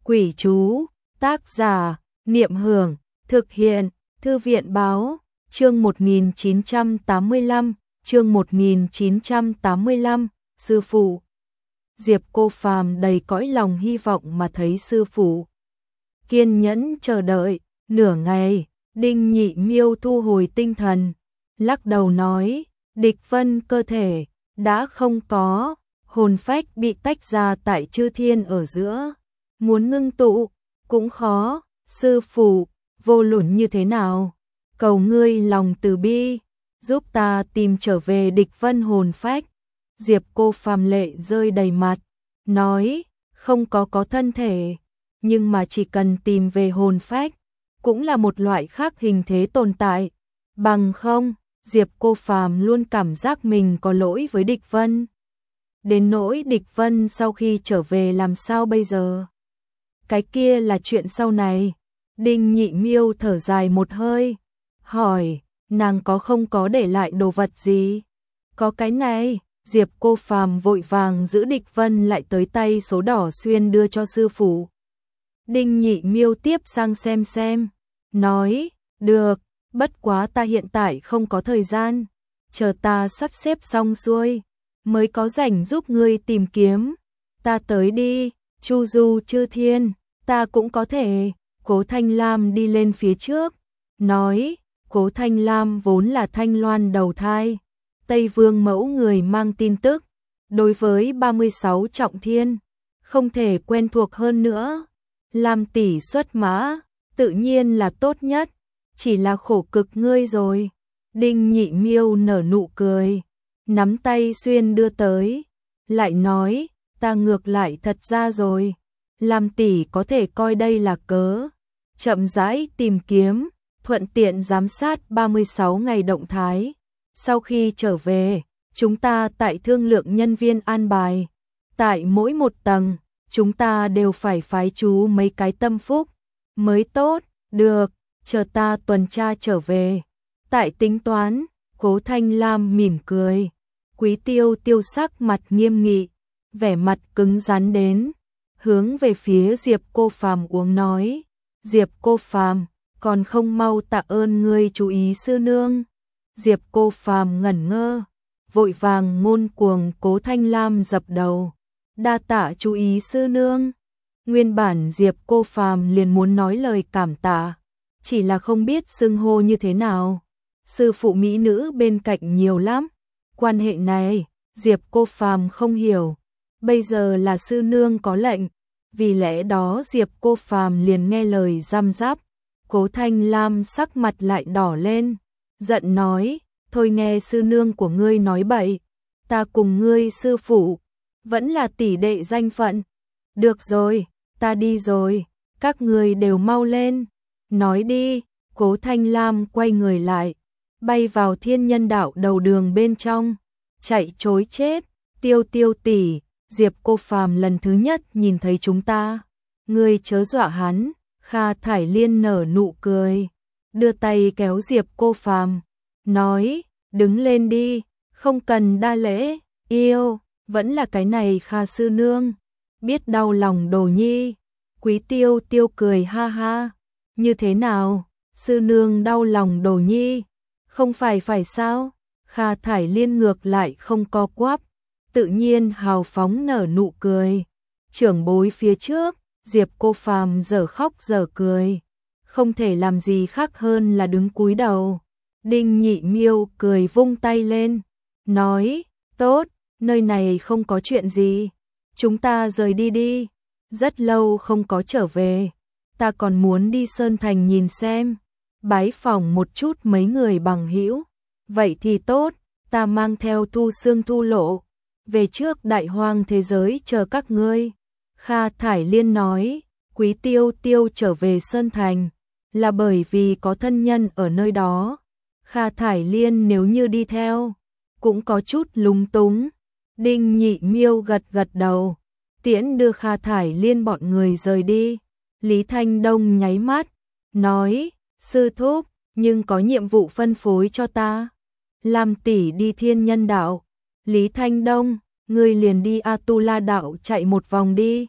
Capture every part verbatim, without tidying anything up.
Quỷ chú, tác giả, Niệm Hưởng, thực hiện, Thư viện báo, chương một nghìn chín trăm tám mươi lăm, chương một nghìn chín trăm tám mươi lăm, sư phụ. Diệp Cô Phàm đầy cõi lòng hy vọng mà thấy sư phụ. Kiên nhẫn chờ đợi, nửa ngày, Đinh Nhị Miêu thu hồi tinh thần, lắc đầu nói, địch vân cơ thể, đã không có, hồn phách bị tách ra tại chư thiên ở giữa. Muốn ngưng tụ, cũng khó, sư phụ, vô luận như thế nào, cầu ngươi lòng từ bi, giúp ta tìm trở về địch vân hồn phách. Diệp Cô Phàm lệ rơi đầy mặt, nói, không có có thân thể, nhưng mà chỉ cần tìm về hồn phách, cũng là một loại khác hình thế tồn tại. Bằng không, Diệp Cô Phàm luôn cảm giác mình có lỗi với địch vân. Đến nỗi địch vân sau khi trở về làm sao bây giờ? Cái kia là chuyện sau này. Đinh Nhị Miêu thở dài một hơi, hỏi, nàng có không có để lại đồ vật gì? Có cái này. Diệp Cô Phàm vội vàng giữ địch vân lại tới tay số đỏ xuyên đưa cho sư phụ. Đinh Nhị Miêu tiếp sang xem xem, nói, được, bất quá ta hiện tại không có thời gian, chờ ta sắp xếp xong xuôi, mới có rảnh giúp ngươi tìm kiếm. Ta tới đi, chu du chư thiên, ta cũng có thể. Cố Thanh Lam đi lên phía trước, nói, Cố Thanh Lam vốn là Thanh Loan đầu thai, Tây Vương mẫu người mang tin tức, đối với ba mươi sáu trọng thiên, không thể quen thuộc hơn nữa. Lam tỷ xuất mã, tự nhiên là tốt nhất, chỉ là khổ cực ngươi rồi. Đinh Nhị Miêu nở nụ cười, nắm tay xuyên đưa tới, lại nói, ta ngược lại thật ra rồi, Lam tỷ có thể coi đây là cớ, chậm rãi tìm kiếm, thuận tiện giám sát ba mươi sáu ngày động thái. Sau khi trở về, chúng ta tại thương lượng nhân viên an bài, tại mỗi một tầng, chúng ta đều phải phái chú mấy cái tâm phúc mới tốt. Được, chờ ta tuần tra trở về, tại tính toán. Cố Thanh Lam mỉm cười, Quý Tiêu Tiêu sắc mặt nghiêm nghị, vẻ mặt cứng rắn đến, hướng về phía Diệp Cô Phàm uống nói, Diệp Cô Phàm, còn không mau tạ ơn ngươi chú ý sư nương. Diệp Cô Phàm ngẩn ngơ, vội vàng ngôn cuồng. Cố Thanh Lam dập đầu, đa tạ chú ý sư nương. Nguyên bản Diệp Cô Phàm liền muốn nói lời cảm tạ, chỉ là không biết xưng hô như thế nào. Sư phụ mỹ nữ bên cạnh nhiều lắm, quan hệ này Diệp Cô Phàm không hiểu. Bây giờ là sư nương có lệnh, vì lẽ đó Diệp Cô Phàm liền nghe lời răm rắp. Cố Thanh Lam sắc mặt lại đỏ lên, giận nói, thôi nghe sư nương của ngươi nói bậy, ta cùng ngươi sư phụ vẫn là tỷ đệ danh phận. Được rồi, ta đi rồi, các ngươi đều mau lên, nói đi. Cố Thanh Lam quay người lại, bay vào thiên nhân đạo đầu đường bên trong, chạy trối chết. Tiêu Tiêu tỷ, Diệp Cô Phàm lần thứ nhất nhìn thấy chúng ta, ngươi chớ dọa hắn. Kha Thải Liên nở nụ cười, đưa tay kéo Diệp Cô Phàm, nói, đứng lên đi, không cần đa lễ. Yêu, vẫn là cái này Kha sư nương, biết đau lòng đồ nhi. Quý Tiêu Tiêu cười ha ha, như thế nào, sư nương đau lòng đồ nhi, không phải phải sao? Kha Thải Liên ngược lại không co quắp, tự nhiên hào phóng nở nụ cười. Trưởng bối phía trước, Diệp Cô Phàm dở khóc dở cười, không thể làm gì khác hơn là đứng cúi đầu. Đinh Nhị Miêu cười vung tay lên, nói, tốt, nơi này không có chuyện gì, chúng ta rời đi đi, rất lâu không có trở về, ta còn muốn đi Sơn Thành nhìn xem, bái phỏng một chút mấy người bằng hữu. Vậy thì tốt, ta mang theo Thu Xương Thu Lộ, về trước Đại Hoang thế giới chờ các ngươi. Kha Thải Liên nói, Quý Tiêu Tiêu trở về Sơn Thành là bởi vì có thân nhân ở nơi đó. Kha Thải Liên nếu như đi theo, cũng có chút lúng túng. Đinh Nhị Miêu gật gật đầu, tiễn đưa Kha Thải Liên bọn người rời đi. Lý Thanh Đông nháy mắt, nói, sư thúc, nhưng có nhiệm vụ phân phối cho ta. Lam tỷ đi thiên nhân đạo. Lý Thanh Đông, ngươi liền đi Atula đạo chạy một vòng đi.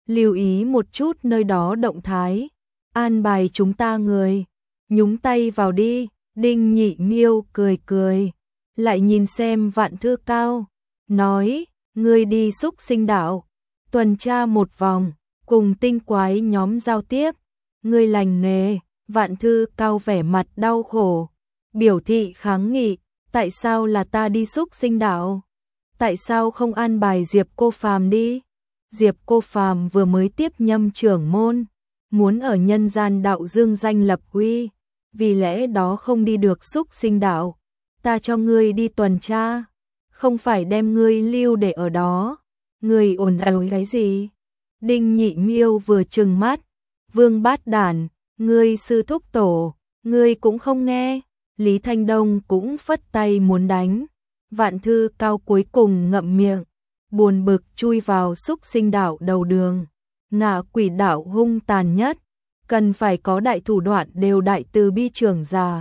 lưu ý một chút nơi đó động thái, an bài chúng ta người, nhúng tay vào đi. Đinh Nhị Miêu cười cười, lại nhìn xem Vạn Thư Cao, nói, ngươi đi xúc sinh đạo, tuần tra một vòng, cùng tinh quái nhóm giao tiếp, ngươi lành nghề. Vạn Thư Cao vẻ mặt đau khổ, biểu thị kháng nghị, tại sao là ta đi xúc sinh đạo? Tại sao không an bài Diệp Cô Phàm đi? Diệp Cô Phàm vừa mới tiếp nhâm trưởng môn, muốn ở nhân gian đạo dương danh lập uy, vì lẽ đó không đi được xúc sinh đạo. Ta cho ngươi đi tuần tra, không phải đem ngươi lưu để ở đó. Ngươi ồn ào cái gì? Đinh Nhị Miêu vừa trừng mắt, Vương Bát Đản, ngươi sư thúc tổ, ngươi cũng không nghe. Lý Thanh Đông cũng phất tay muốn đánh. Vạn Thư Cao cuối cùng ngậm miệng, buồn bực chui vào xúc sinh đạo đầu đường. Ngạ quỷ đạo hung tàn nhất, cần phải có đại thủ đoạn đều đại từ bi trưởng già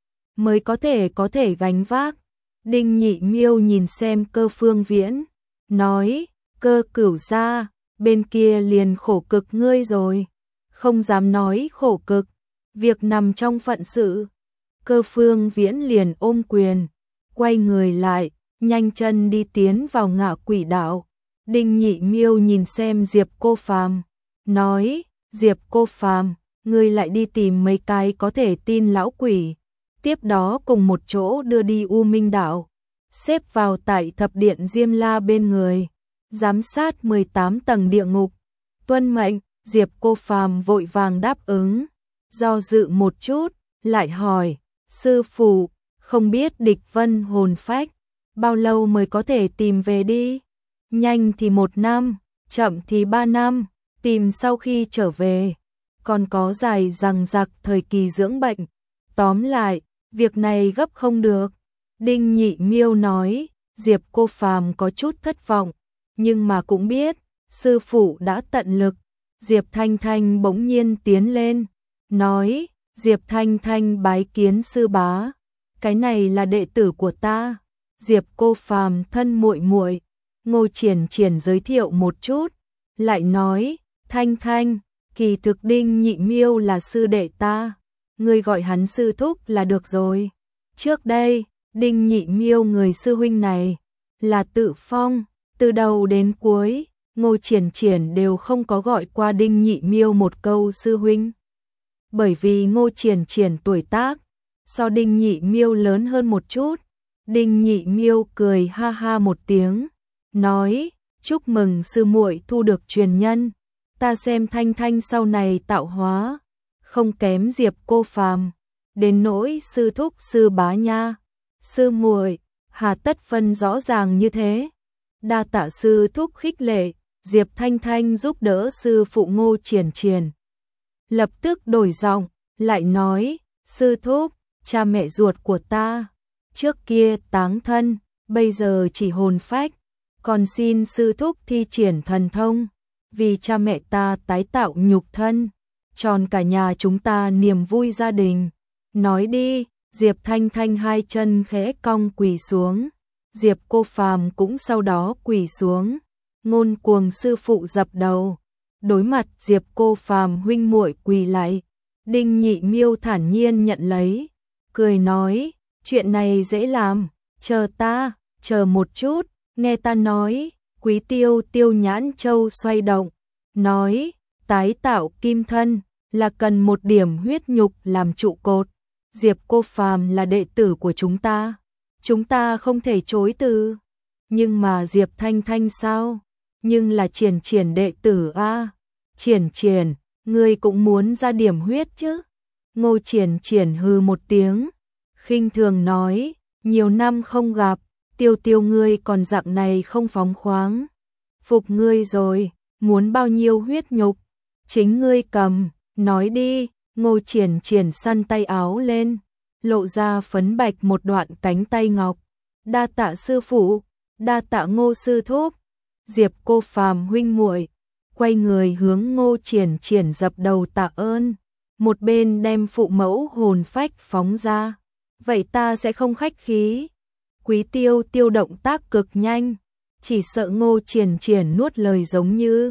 mới có thể có thể gánh vác. Đinh Nhị Miêu nhìn xem Cơ Phương Viễn, nói, Cơ Cửu gia, bên kia liền khổ cực ngươi rồi. Không dám nói khổ cực, việc nằm trong phận sự. Cơ Phương Viễn liền ôm quyền, quay người lại, nhanh chân đi tiến vào Ngạ quỷ đạo. Đinh Nhị Miêu nhìn xem Diệp Cô Phàm, nói, Diệp Cô Phàm, ngươi lại đi tìm mấy cái có thể tin lão quỷ, tiếp đó cùng một chỗ đưa đi U Minh đạo, xếp vào tại thập điện Diêm La bên người, giám sát mười tám tầng địa ngục. Tuân mệnh. Diệp Cô Phàm vội vàng đáp ứng, do dự một chút, lại hỏi, sư phụ, không biết Địch Vân hồn phách, bao lâu mới có thể tìm về đi? Nhanh thì một năm, chậm thì ba năm, tìm sau khi trở về, còn có dài dằng dặc thời kỳ dưỡng bệnh. Tóm lại, việc này gấp không được. Đinh Nhị Miêu nói, Diệp Cô Phàm có chút thất vọng, nhưng mà cũng biết, sư phụ đã tận lực. Diệp Thanh Thanh bỗng nhiên tiến lên, nói, Diệp Thanh Thanh bái kiến sư bá, cái này là đệ tử của ta. Diệp Cô Phàm thân muội muội. Ngô Triển Triển giới thiệu một chút, lại nói, Thanh Thanh, kỳ thực Đinh Nhị Miêu là sư đệ ta, ngươi gọi hắn sư thúc là được rồi. Trước đây, Đinh Nhị Miêu người sư huynh này là tự phong, từ đầu đến cuối, Ngô Triển Triển đều không có gọi qua Đinh Nhị Miêu một câu sư huynh. Bởi vì Ngô Triển Triển tuổi tác so Đinh Nhị Miêu lớn hơn một chút. Đinh Nhị Miêu cười ha ha một tiếng, nói, chúc mừng sư muội thu được truyền nhân, ta xem Thanh Thanh sau này tạo hóa không kém Diệp Cô Phàm, đến nỗi sư thúc sư bá nha, sư muội hà tất phân rõ ràng như thế. Đa tạ sư thúc khích lệ. Diệp Thanh Thanh giúp đỡ sư phụ Ngô Triển Triển, lập tức đổi giọng, lại nói, sư thúc, cha mẹ ruột của ta trước kia táng thân, bây giờ chỉ hồn phách, còn xin sư thúc thi triển thần thông, vì cha mẹ ta tái tạo nhục thân, tròn cả nhà chúng ta niềm vui gia đình. Nói đi. Diệp Thanh Thanh hai chân khẽ cong quỳ xuống, Diệp Cô Phàm cũng sau đó quỳ xuống. Ngôn Cuồng sư phụ dập đầu, đối mặt Diệp Cô Phàm huynh muội quỳ lại. Đinh Nhị Miêu thản nhiên nhận lấy, cười nói, chuyện này dễ làm, chờ ta, chờ một chút, nghe ta nói. Quý Tiêu Tiêu nhãn châu xoay động, nói, tái tạo kim thân là cần một điểm huyết nhục làm trụ cột. Diệp Cô Phàm là đệ tử của chúng ta, chúng ta không thể chối từ. Nhưng mà Diệp Thanh Thanh sao? Nhưng là Triển Triển đệ tử a. Triển Triển, ngươi cũng muốn ra điểm huyết chứ? Ngô Triển Triển hừ một tiếng, khinh thường nói, nhiều năm không gặp, Tiêu Tiêu ngươi còn dạng này không phóng khoáng. Phục ngươi rồi, muốn bao nhiêu huyết nhục, chính ngươi cầm, nói đi. Ngô Triển Triển săn tay áo lên, lộ ra phấn bạch một đoạn cánh tay ngọc. Đa tạ sư phụ, đa tạ Ngô sư thúc. Diệp Cô Phàm huynh muội quay người hướng Ngô Triển Triển dập đầu tạ ơn, một bên đem phụ mẫu hồn phách phóng ra. Vậy ta sẽ không khách khí. Quý Tiêu Tiêu động tác cực nhanh, chỉ sợ Ngô Triển Triển nuốt lời giống như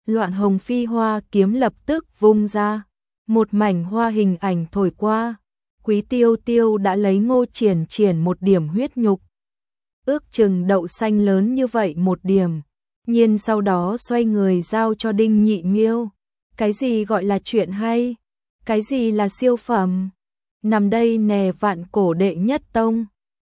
Loạn hồng phi hoa kiếm lập tức vung ra, một mảnh hoa hình ảnh thổi qua, Quý Tiêu Tiêu đã lấy Ngô Triển Triển một điểm huyết nhục. Ước chừng đậu xanh lớn như vậy một điểm, nhiên sau đó xoay người giao cho Đinh Nhị Miêu. Cái gì gọi là chuyện hay? Cái gì là siêu phẩm? Nằm đây nè vạn cổ đệ nhất tông.